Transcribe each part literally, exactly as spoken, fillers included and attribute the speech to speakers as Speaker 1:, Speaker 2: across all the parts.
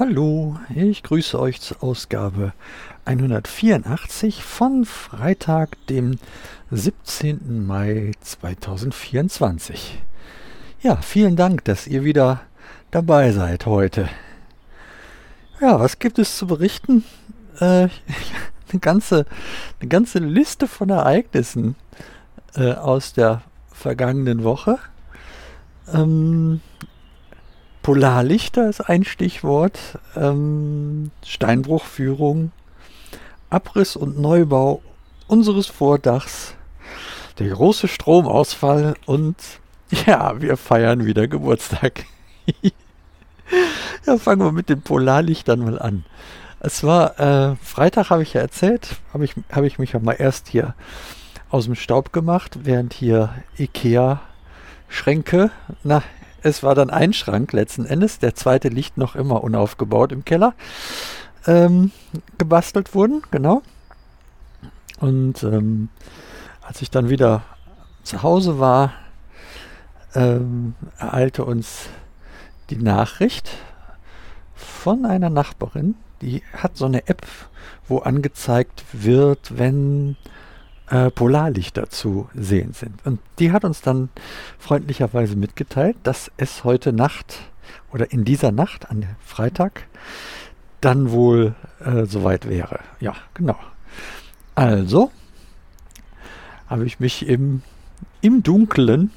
Speaker 1: Hallo, ich grüße euch zur Ausgabe hundertvierundachtzig von Freitag, dem siebzehnten Mai zweitausendvierundzwanzig. Ja, vielen Dank, dass ihr wieder dabei seid heute. Ja, was gibt es zu berichten? Äh, eine ganze, eine ganze Liste von Ereignissen äh, aus der vergangenen Woche. Ähm, Polarlichter ist ein Stichwort, ähm, Steinbruchführung, Abriss und Neubau unseres Vordachs, der große Stromausfall und ja, wir feiern wieder Geburtstag. Ja, fangen wir mit den Polarlichtern mal an. Es war äh, Freitag, habe ich ja erzählt, habe ich, hab ich mich ja mal erst hier aus dem Staub gemacht, während hier Ikea-Schränke, na, es war dann ein Schrank letzten Endes, der zweite liegt noch immer unaufgebaut im Keller, ähm, gebastelt wurden, genau. Und ähm, als ich dann wieder zu Hause war, ähm, ereilte uns die Nachricht von einer Nachbarin, die hat so eine App, wo angezeigt wird, wenn äh, Polarlichter zu sehen sind. Und die hat uns dann freundlicherweise mitgeteilt, dass es heute Nacht oder in dieser Nacht, an Freitag, dann wohl äh, soweit wäre. Ja, genau. Also habe ich mich im, im Dunkeln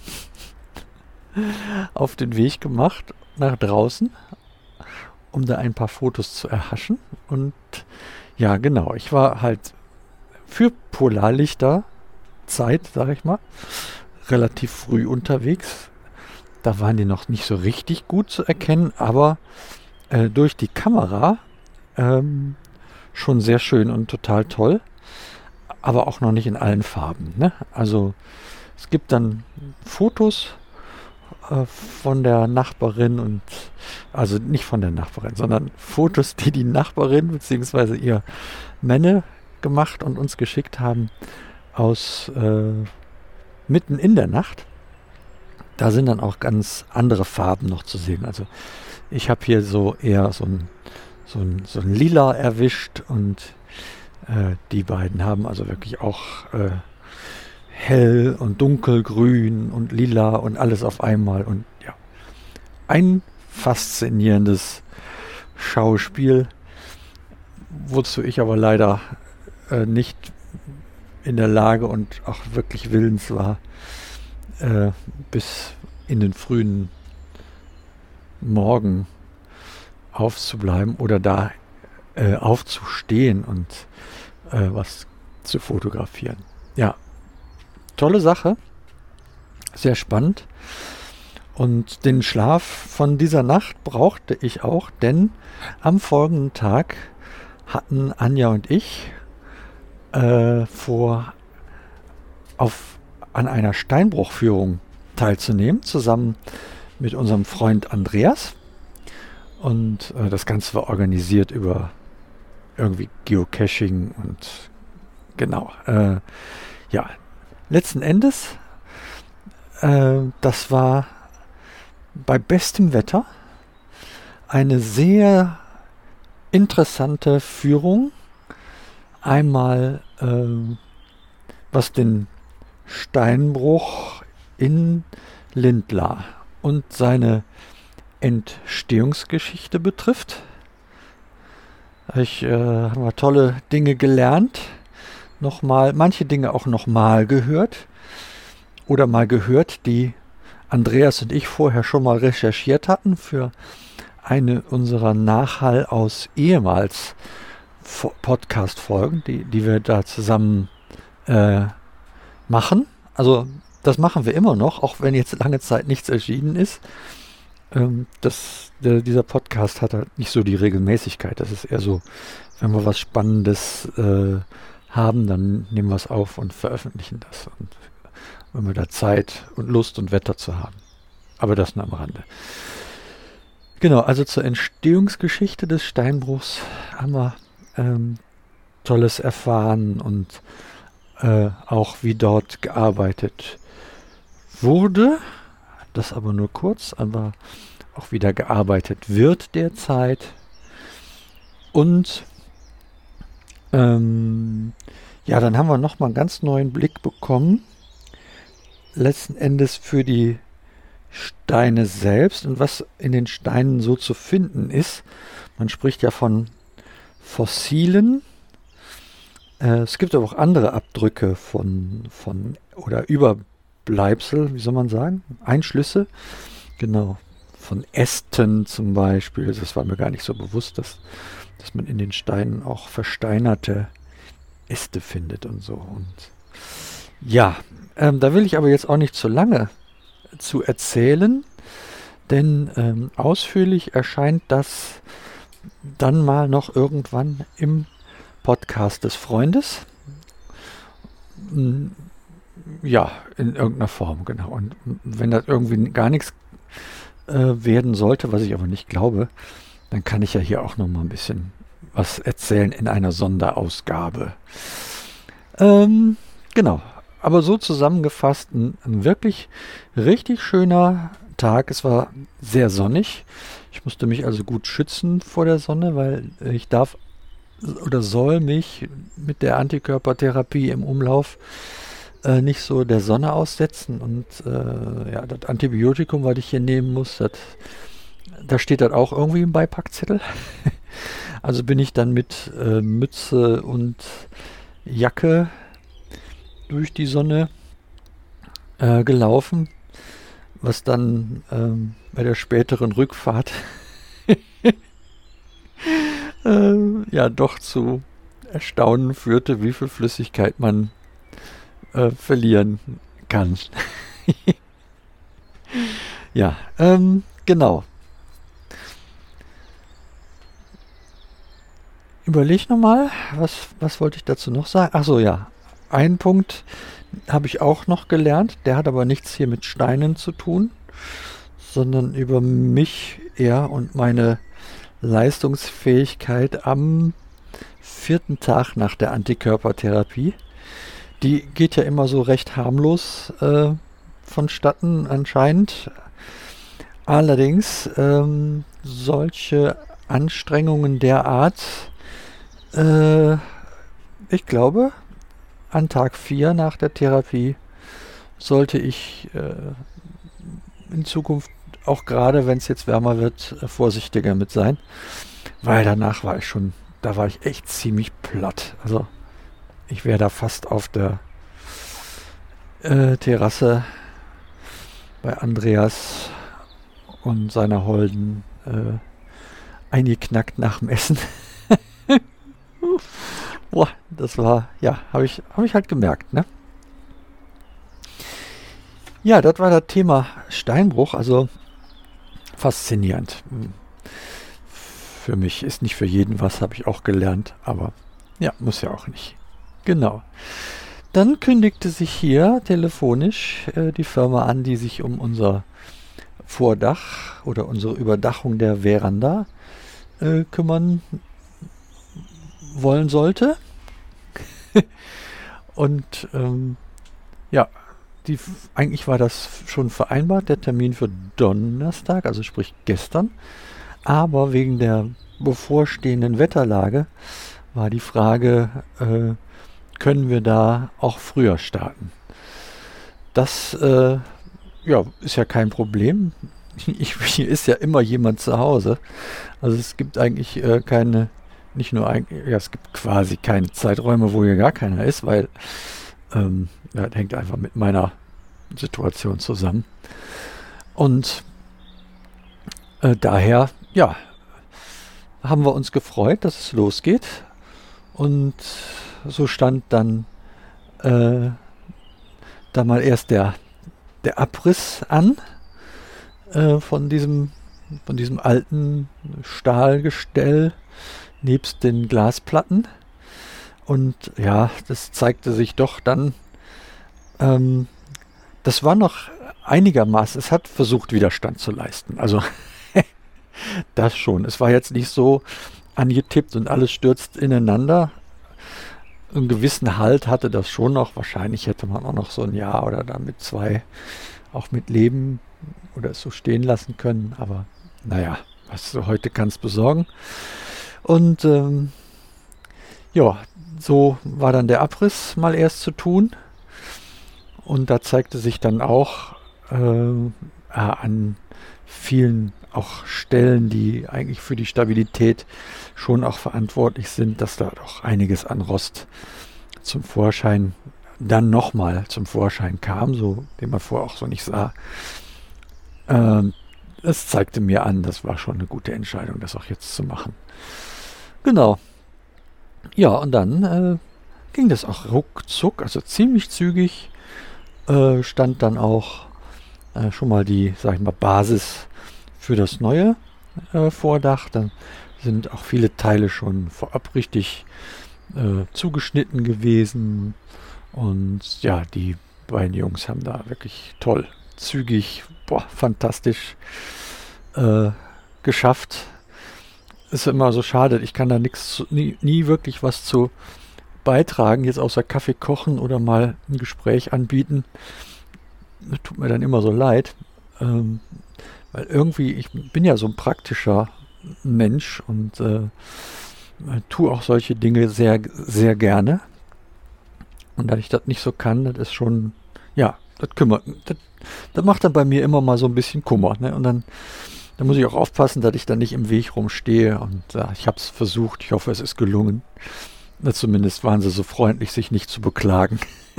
Speaker 1: auf den Weg gemacht nach draußen, um da ein paar Fotos zu erhaschen. Und ja, genau, ich war halt für Polarlichter Zeit, sag ich mal, relativ früh unterwegs. Da waren die noch nicht so richtig gut zu erkennen, aber äh, durch die Kamera ähm, schon sehr schön und total toll, aber auch noch nicht in allen Farben, ne? Also es gibt dann Fotos äh, von der Nachbarin und also nicht von der Nachbarin, sondern Fotos, die die Nachbarin bzw. ihr Männer gemacht und uns geschickt haben aus äh, mitten in der Nacht. Da sind dann auch ganz andere Farben noch zu sehen. Also ich habe hier so eher so ein, so ein, so ein Lila erwischt und äh, die beiden haben also wirklich auch äh, hell und dunkelgrün und lila und alles auf einmal. Und ja, ein faszinierendes Schauspiel, wozu ich aber leider äh, nicht in der Lage und auch wirklich willens war, äh, bis in den frühen Morgen aufzubleiben oder da äh, aufzustehen und äh, was zu fotografieren. Ja, tolle Sache, sehr spannend. Und den Schlaf von dieser Nacht brauchte ich auch, denn am folgenden Tag hatten Anja und ich äh, vor, auf, an einer Steinbruchführung teilzunehmen, zusammen mit unserem Freund Andreas. Und äh, das Ganze war organisiert über irgendwie Geocaching und genau. Äh, ja, letzten Endes, äh, das war bei bestem Wetter eine sehr interessante Führung. Einmal äh, was den Steinbruch in Lindlar und seine Entstehungsgeschichte betrifft. Ich äh, habe tolle Dinge gelernt, nochmal, manche Dinge auch nochmal gehört oder mal gehört, die Andreas und ich vorher schon mal recherchiert hatten für eine unserer Nachhall aus ehemals Podcast-Folgen, die, die wir da zusammen äh, machen. Also das machen wir immer noch, auch wenn jetzt lange Zeit nichts erschienen ist. Ähm, das, der, dieser Podcast hat halt nicht so die Regelmäßigkeit. Das ist eher so, wenn wir was Spannendes äh, haben, dann nehmen wir es auf und veröffentlichen das. Und wenn wir da Zeit und Lust und Wetter zu haben. Aber das nur am Rande. Genau, also zur Entstehungsgeschichte des Steinbruchs haben wir ähm, Tolles erfahren und äh, auch wie dort gearbeitet wurde. Das aber nur kurz, aber auch wieder gearbeitet wird derzeit. Und ähm, ja, dann haben wir nochmal einen ganz neuen Blick bekommen, letzten Endes für die Steine selbst und was in den Steinen so zu finden ist. Man spricht ja von Fossilen. Äh, es gibt aber auch andere Abdrücke von, von oder Überbleibsel, wie soll man sagen? Einschlüsse. Genau. Von Ästen zum Beispiel. Das war mir gar nicht so bewusst, dass, dass man in den Steinen auch versteinerte Äste findet und so. Und ja, ähm, da will ich aber jetzt auch nicht zu lange zu erzählen, denn ähm, ausführlich erscheint das dann mal noch irgendwann im Podcast des Freundes. Ja, in irgendeiner Form, genau. Und wenn das irgendwie gar nichts äh, werden sollte, was ich aber nicht glaube, dann kann ich ja hier auch noch mal ein bisschen was erzählen in einer Sonderausgabe. Ähm, genau. Aber so zusammengefasst, ein, ein wirklich richtig schöner Tag. Es war sehr sonnig. Ich musste mich also gut schützen vor der Sonne, weil ich darf oder soll mich mit der Antikörpertherapie im Umlauf äh, nicht so der Sonne aussetzen. Und äh, ja, das Antibiotikum, was ich hier nehmen muss, das, da steht das auch irgendwie im Beipackzettel. Also bin ich dann mit äh, Mütze und Jacke durch die Sonne äh, gelaufen, was dann ähm, bei der späteren Rückfahrt äh, ja doch zu Erstaunen führte, wie viel Flüssigkeit man äh, verlieren kann. Ja, ähm, genau. Überleg nochmal, was, was wollte ich dazu noch sagen? Ach so, ja. Ein Punkt habe ich auch noch gelernt, der hat aber nichts hier mit Steinen zu tun, sondern über mich eher und meine Leistungsfähigkeit am vierten Tag nach der Antikörpertherapie. Die geht ja immer so recht harmlos äh, vonstatten anscheinend. Allerdings ähm, solche Anstrengungen der Art, äh, ich glaube, an Tag vier nach der Therapie sollte ich äh, in Zukunft, auch gerade wenn es jetzt wärmer wird, äh, vorsichtiger mit sein. Weil danach war ich schon, da war ich echt ziemlich platt. Also ich wäre da fast auf der äh, Terrasse bei Andreas und seiner Holden äh, eingeknackt nach dem Essen. Boah, das war, ja, habe ich, hab ich halt gemerkt, ne? Ja, das war das Thema Steinbruch, also faszinierend. Für mich ist nicht für jeden was, habe ich auch gelernt, aber ja, muss ja auch nicht. Genau. Dann kündigte sich hier telefonisch äh, die Firma an, die sich um unser Vordach oder unsere Überdachung der Veranda äh, kümmern wollen sollte. Und ähm, ja, die, eigentlich war das schon vereinbart, der Termin für Donnerstag, also sprich gestern. Aber wegen der bevorstehenden Wetterlage war die Frage, äh, können wir da auch früher starten? Das äh, ja, ist ja kein Problem. Ich, hier ist ja immer jemand zu Hause. Also es gibt eigentlich äh, keine, nicht nur ein, ja, es gibt quasi keine Zeiträume, wo hier gar keiner ist, weil ähm, ja, das hängt einfach mit meiner Situation zusammen. Und äh, daher, ja, haben wir uns gefreut, dass es losgeht. Und so stand dann äh, da mal erst der, der Abriss an äh, von diesem, von diesem alten Stahlgestell nebst den Glasplatten. Und ja, das zeigte sich doch dann, ähm, das war noch einigermaßen, es hat versucht, Widerstand zu leisten. Also das schon. Es war jetzt nicht so angetippt und alles stürzt ineinander. Einen gewissen Halt hatte das schon noch. Wahrscheinlich hätte man auch noch so ein Jahr oder damit zwei auch mit leben oder es so stehen lassen können. Aber naja, was du heute kannst besorgen. Und ähm, ja, so war dann der Abriss mal erst zu tun. Und da zeigte sich dann auch äh, an vielen auch Stellen, die eigentlich für die Stabilität schon auch verantwortlich sind, dass da doch einiges an Rost zum Vorschein, dann nochmal zum Vorschein kam, so den man vorher auch so nicht sah. Ähm, es zeigte mir an, das war schon eine gute Entscheidung, das auch jetzt zu machen. Genau. Ja, und dann äh, ging das auch ruckzuck, also ziemlich zügig, äh, stand dann auch äh, schon mal die, sag ich mal, Basis für das neue äh, Vordach. Dann sind auch viele Teile schon vorab richtig äh, zugeschnitten gewesen. Und ja, die beiden Jungs haben da wirklich toll, zügig, boah, fantastisch äh, geschafft. Ist immer so schade, ich kann da nichts, nie, nie wirklich was zu beitragen, jetzt außer Kaffee kochen oder mal ein Gespräch anbieten. Das tut mir dann immer so leid, ähm, weil irgendwie, ich bin ja so ein praktischer Mensch und äh, tue auch solche Dinge sehr, sehr gerne. Und da ich das nicht so kann, das ist schon, ja, das kümmert, das, das macht dann bei mir immer mal so ein bisschen Kummer. Ne? Und dann, dann muss ich auch aufpassen, dass ich da nicht im Weg rumstehe. Und ja, ich habe es versucht, ich hoffe, es ist gelungen. Na, zumindest waren sie so freundlich, sich nicht zu beklagen.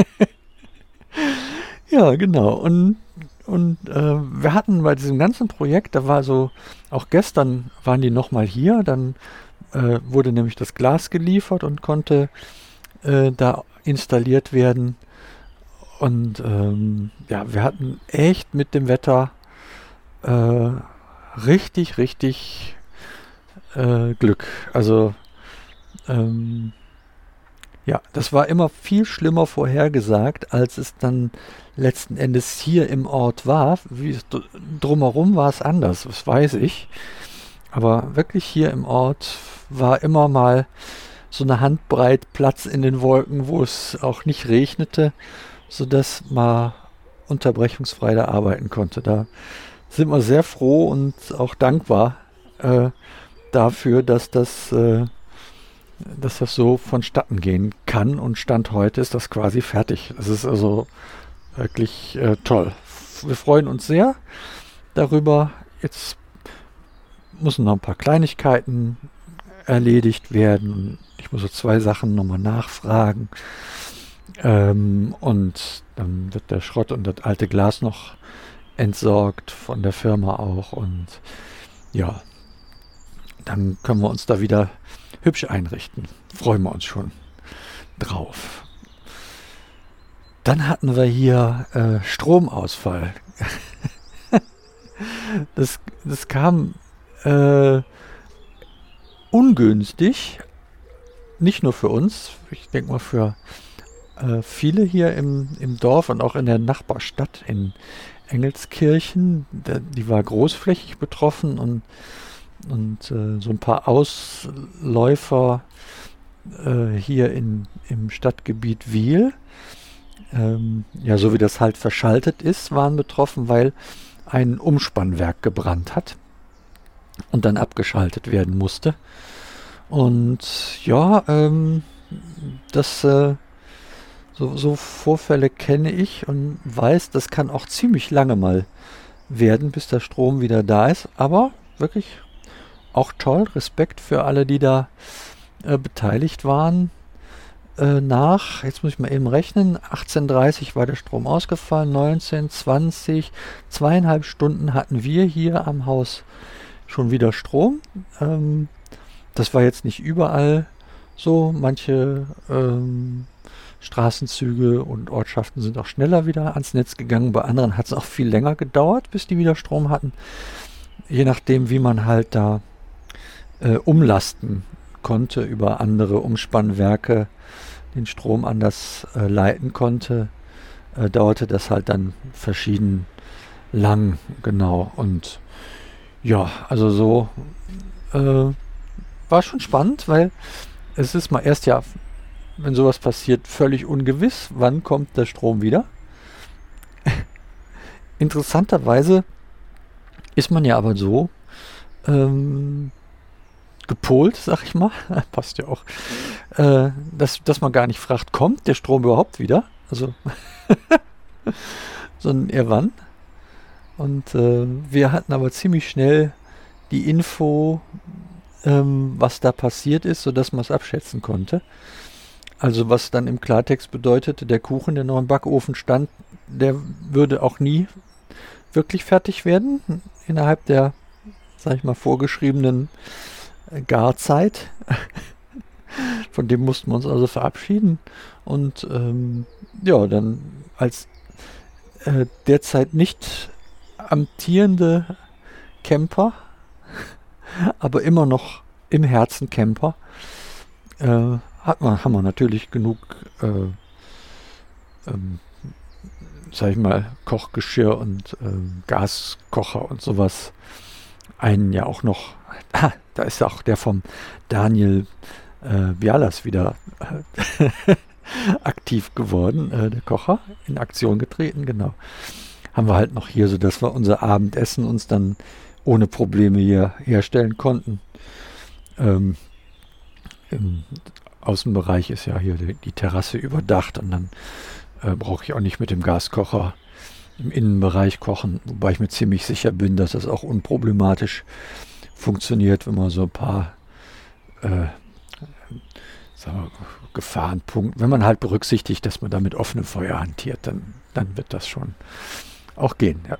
Speaker 1: Ja, genau. Und, und äh, wir hatten bei diesem ganzen Projekt, da war so, auch gestern waren die nochmal hier, dann äh, wurde nämlich das Glas geliefert und konnte äh, da installiert werden. Und ähm, ja, wir hatten echt mit dem Wetter äh, richtig, richtig äh, Glück. Also ähm, ja, das war immer viel schlimmer vorhergesagt, als es dann letzten Endes hier im Ort war. Wie es dr- drumherum war es anders, das weiß ich. Aber wirklich hier im Ort war immer mal so eine Handbreit Platz in den Wolken, wo es auch nicht regnete, sodass man unterbrechungsfrei da arbeiten konnte. Da sind wir sehr froh und auch dankbar äh, dafür, dass das, äh, dass das so vonstatten gehen kann. Und Stand heute ist das quasi fertig. Es ist also wirklich äh, toll. Wir freuen uns sehr darüber. Jetzt müssen noch ein paar Kleinigkeiten erledigt werden. Ich muss so zwei Sachen nochmal nachfragen. Ähm, und dann wird der Schrott und das alte Glas noch entsorgt von der Firma auch. Und ja, dann können wir uns da wieder hübsch einrichten. Freuen wir uns schon drauf. Dann hatten wir hier äh, Stromausfall. das, das kam äh, ungünstig, nicht nur für uns, ich denke mal für äh, viele hier im, im Dorf und auch in der Nachbarstadt in Engelskirchen. Der, die war großflächig betroffen und, und äh, so ein paar Ausläufer äh, hier in, im Stadtgebiet Wiel, ähm, ja, so wie das halt verschaltet ist, waren betroffen, weil ein Umspannwerk gebrannt hat und dann abgeschaltet werden musste. Und ja, ähm, das äh, so, so Vorfälle kenne ich und weiß, das kann auch ziemlich lange mal werden, bis der Strom wieder da ist. Aber wirklich auch toll, Respekt für alle, die da äh, beteiligt waren. Äh, nach, jetzt muss ich mal eben rechnen, achtzehn Uhr dreißig war der Strom ausgefallen, neunzehn, zwanzig, zweieinhalb Stunden hatten wir hier am Haus schon wieder Strom. Ähm, das war jetzt nicht überall so. Manche ähm, Straßenzüge und Ortschaften sind auch schneller wieder ans Netz gegangen. Bei anderen hat es auch viel länger gedauert, bis die wieder Strom hatten. Je nachdem, wie man halt da äh, umlasten konnte, über andere Umspannwerke den Strom anders äh, leiten konnte, äh, dauerte das halt dann verschieden lang, genau. Und ja, also so äh, war schon spannend, weil es ist mal erst ja, wenn sowas passiert, völlig ungewiss, wann kommt der Strom wieder. Interessanterweise ist man ja aber so, ähm, gepolt, sag ich mal. Passt ja auch. Äh, dass, dass man gar nicht fragt, kommt der Strom überhaupt wieder? Also, sondern eher wann. Und äh, wir hatten aber ziemlich schnell die Info, ähm, was da passiert ist, sodass man es abschätzen konnte. Also was dann im Klartext bedeutete, der Kuchen, der noch im Backofen stand, der würde auch nie wirklich fertig werden, innerhalb der, sag ich mal, vorgeschriebenen äh, Garzeit. Von dem mussten wir uns also verabschieden. Und ähm, ja, dann als äh, derzeit nicht amtierende Camper, aber immer noch im Herzen Camper, äh, hat man, haben wir natürlich genug, äh, ähm, sag ich mal, Kochgeschirr und ähm, Gaskocher und sowas. Einen ja auch noch, ah, da ist auch der vom Daniel äh, Bialas wieder äh, aktiv geworden, äh, der Kocher, in Aktion getreten, genau. Haben wir halt noch hier, sodass wir unser Abendessen uns dann ohne Probleme hier herstellen konnten. Ähm, im Außenbereich ist ja hier die, die Terrasse überdacht und dann äh, brauche ich auch nicht mit dem Gaskocher im Innenbereich kochen, wobei ich mir ziemlich sicher bin, dass das auch unproblematisch funktioniert, wenn man so ein paar äh, sagen wir, Gefahrenpunkte, wenn man halt berücksichtigt, dass man da mit offenem Feuer hantiert, dann, dann wird das schon auch gehen. Ja,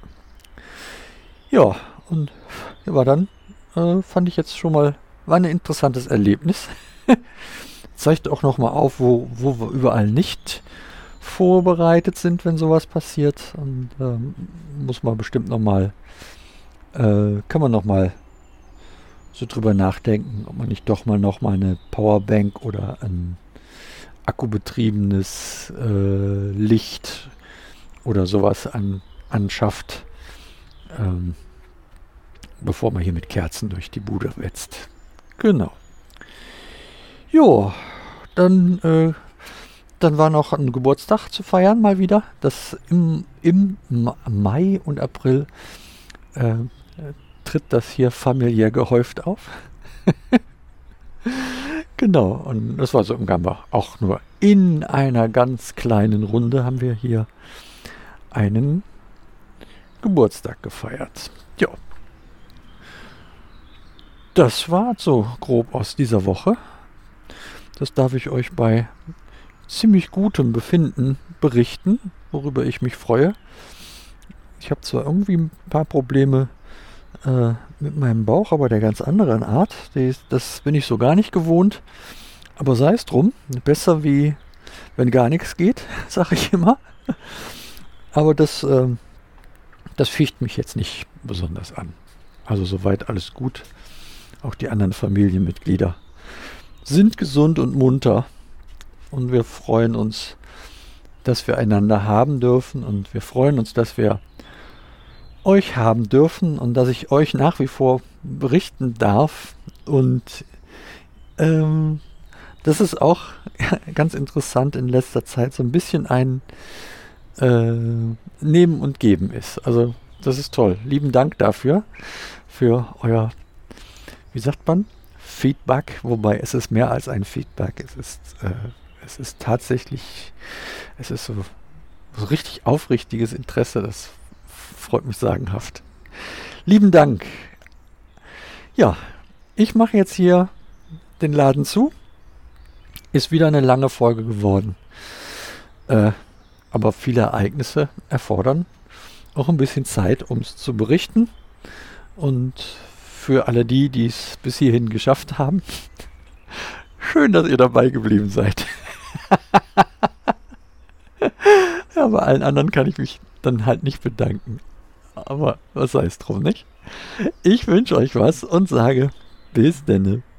Speaker 1: ja und ja, dann äh, fand ich jetzt schon mal, war ein interessantes Erlebnis. Zeigt auch nochmal auf, wo, wo wir überall nicht vorbereitet sind, wenn sowas passiert. Und ähm, muss man bestimmt nochmal, äh, kann man nochmal so drüber nachdenken, ob man nicht doch mal nochmal eine Powerbank oder ein akkubetriebenes äh, Licht oder sowas an, anschafft, ähm, bevor man hier mit Kerzen durch die Bude wetzt. Genau. Jo, dann, äh, dann war noch ein Geburtstag zu feiern, mal wieder. Das im, im Mai und April äh, tritt das hier familiär gehäuft auf. Genau, und das war so im Gamba. Auch nur in einer ganz kleinen Runde haben wir hier einen Geburtstag gefeiert. Ja. Das war so grob aus dieser Woche. Das darf ich euch bei ziemlich gutem Befinden berichten, worüber ich mich freue. Ich habe zwar irgendwie ein paar Probleme äh, mit meinem Bauch, aber der ganz anderen Art. Die, das bin ich so gar nicht gewohnt. Aber sei es drum. Besser wie wenn gar nichts geht, sage ich immer. Aber das, äh, das ficht mich jetzt nicht besonders an. Also soweit alles gut. Auch die anderen Familienmitglieder sind gesund und munter und wir freuen uns, dass wir einander haben dürfen und wir freuen uns, dass wir euch haben dürfen und dass ich euch nach wie vor berichten darf und ähm, das ist auch ganz interessant in letzter Zeit so ein bisschen ein äh, Nehmen und Geben ist. Also das ist toll. Lieben Dank dafür, für euer, wie sagt man, Feedback, wobei es ist mehr als ein Feedback. Es ist, äh, es ist tatsächlich, es ist so, so richtig aufrichtiges Interesse. Das freut mich sagenhaft. Lieben Dank. Ja, ich mache jetzt hier den Laden zu. Ist wieder eine lange Folge geworden. Äh, aber viele Ereignisse erfordern auch ein bisschen Zeit, um es zu berichten. Und für alle die, die es bis hierhin geschafft haben, schön, dass ihr dabei geblieben seid. Ja, bei allen anderen kann ich mich dann halt nicht bedanken. Aber was sei es drum, nicht? Ich wünsche euch was und sage bis denne.